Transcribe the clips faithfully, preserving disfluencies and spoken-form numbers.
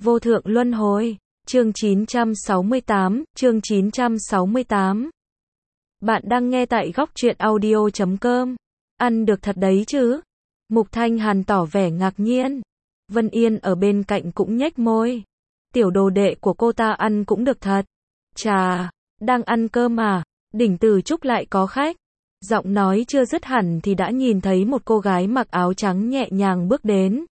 Vô thượng luân hồi. Chương chín trăm sáu mươi tám, chương chín trăm sáu mươi tám. Bạn đang nghe tại góc truyện audio chấm com. Ăn được thật đấy chứ? Mục Thanh Hàn tỏ vẻ ngạc nhiên. Vân Yên ở bên cạnh cũng nhếch môi. Tiểu đồ đệ của cô ta ăn cũng được thật. Chà, đang ăn cơm à? Đỉnh Tử Trúc lại có khách. Giọng nói chưa dứt hẳn thì đã nhìn thấy một cô gái mặc áo trắng nhẹ nhàng bước đến.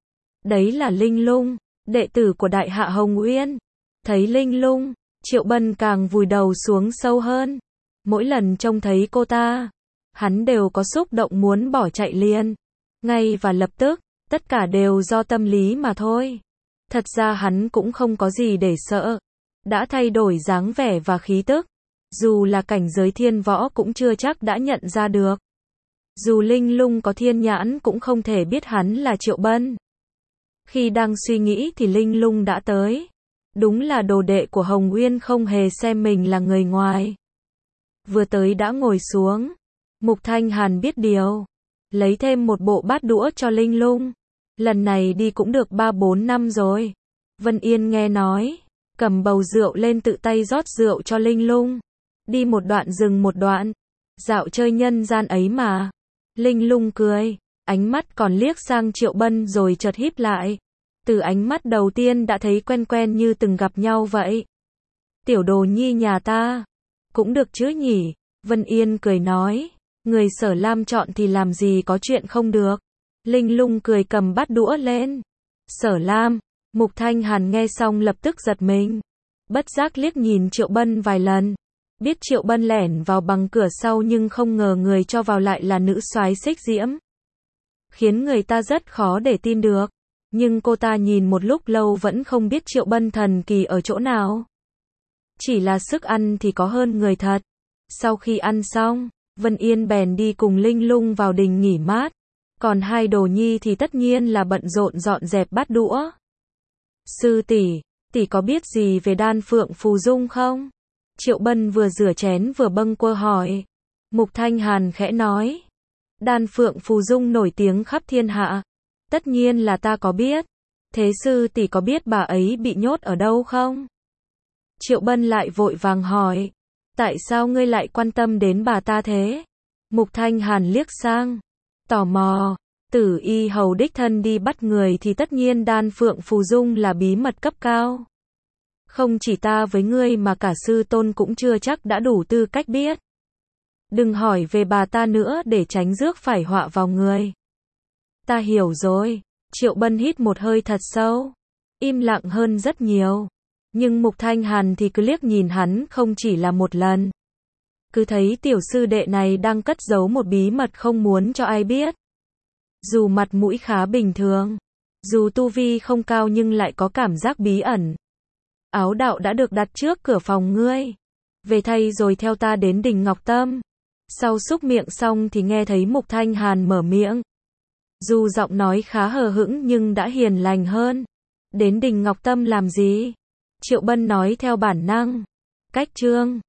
Đấy là Linh Lung, đệ tử của Đại Hạ Hồng Uyên. Thấy Linh Lung, Triệu Bân càng vùi đầu xuống sâu hơn. Mỗi lần trông thấy cô ta, hắn đều có xúc động muốn bỏ chạy liền. Ngay và lập tức, tất cả đều do tâm lý mà thôi. Thật ra hắn cũng không có gì để sợ. Đã thay đổi dáng vẻ và khí tức. Dù là cảnh giới thiên võ cũng chưa chắc đã nhận ra được. Dù Linh Lung có thiên nhãn cũng không thể biết hắn là Triệu Bân. Khi đang suy nghĩ thì Linh Lung đã tới. Đúng là đồ đệ của Hồng Uyên không hề xem mình là người ngoài. Vừa tới đã ngồi xuống. Mục Thanh Hàn biết điều. Lấy thêm một bộ bát đũa cho Linh Lung. Lần này đi cũng được ba bốn năm rồi. Vân Yên nghe nói. Cầm bầu rượu lên tự tay rót rượu cho Linh Lung. Đi một đoạn dừng một đoạn. Dạo chơi nhân gian ấy mà. Linh Lung cười. Ánh mắt còn liếc sang Triệu Bân rồi chợt híp lại. Từ ánh mắt đầu tiên đã thấy quen quen như từng gặp nhau vậy. Tiểu đồ nhi nhà ta. Cũng được chứ nhỉ. Vân Yên cười nói. Người Sở Lam chọn thì làm gì có chuyện không được. Linh Lung cười cầm bát đũa lên. Sở Lam. Mục Thanh Hàn nghe xong lập tức giật mình. Bất giác liếc nhìn Triệu Bân vài lần. Biết Triệu Bân lẻn vào bằng cửa sau nhưng không ngờ người cho vào lại là nữ soái Xích Diễm. Khiến người ta rất khó để tin được. Nhưng cô ta nhìn một lúc lâu vẫn không biết Triệu Bân thần kỳ ở chỗ nào. Chỉ là sức ăn thì có hơn người thật. Sau khi ăn xong, Vân Yên bèn đi cùng Linh Lung vào đình nghỉ mát. Còn hai đồ nhi thì tất nhiên là bận rộn dọn dẹp bát đũa. Sư tỷ, tỷ có biết gì về đan phượng phù dung không? Triệu Bân vừa rửa chén vừa bâng quơ hỏi. Mục Thanh Hàn khẽ nói. Đan phượng phù dung nổi tiếng khắp thiên hạ. Tất nhiên là ta có biết. Thế sư tỷ có biết bà ấy bị nhốt ở đâu không? Triệu Bân lại vội vàng hỏi. Tại sao ngươi lại quan tâm đến bà ta thế? Mục Thanh Hàn liếc sang. Tò mò. Tử y hầu đích thân đi bắt người thì tất nhiên đan phượng phù dung là bí mật cấp cao. Không chỉ ta với ngươi mà cả sư tôn cũng chưa chắc đã đủ tư cách biết. Đừng hỏi về bà ta nữa để tránh rước phải họa vào người. Ta hiểu rồi. Triệu Bân hít một hơi thật sâu. Im lặng hơn rất nhiều. Nhưng Mục Thanh Hàn thì cứ liếc nhìn hắn không chỉ là một lần. Cứ thấy tiểu sư đệ này đang cất giấu một bí mật không muốn cho ai biết. Dù mặt mũi khá bình thường. Dù tu vi không cao nhưng lại có cảm giác bí ẩn. Áo đạo đã được đặt trước cửa phòng ngươi. Về thay rồi theo ta đến đình Ngọc Tâm. Sau xúc miệng xong thì nghe thấy Mục Thanh Hàn mở miệng. Dù giọng nói khá hờ hững nhưng đã hiền lành hơn. Đến đình Ngọc Tâm làm gì? Triệu Bân nói theo bản năng. Cách trương.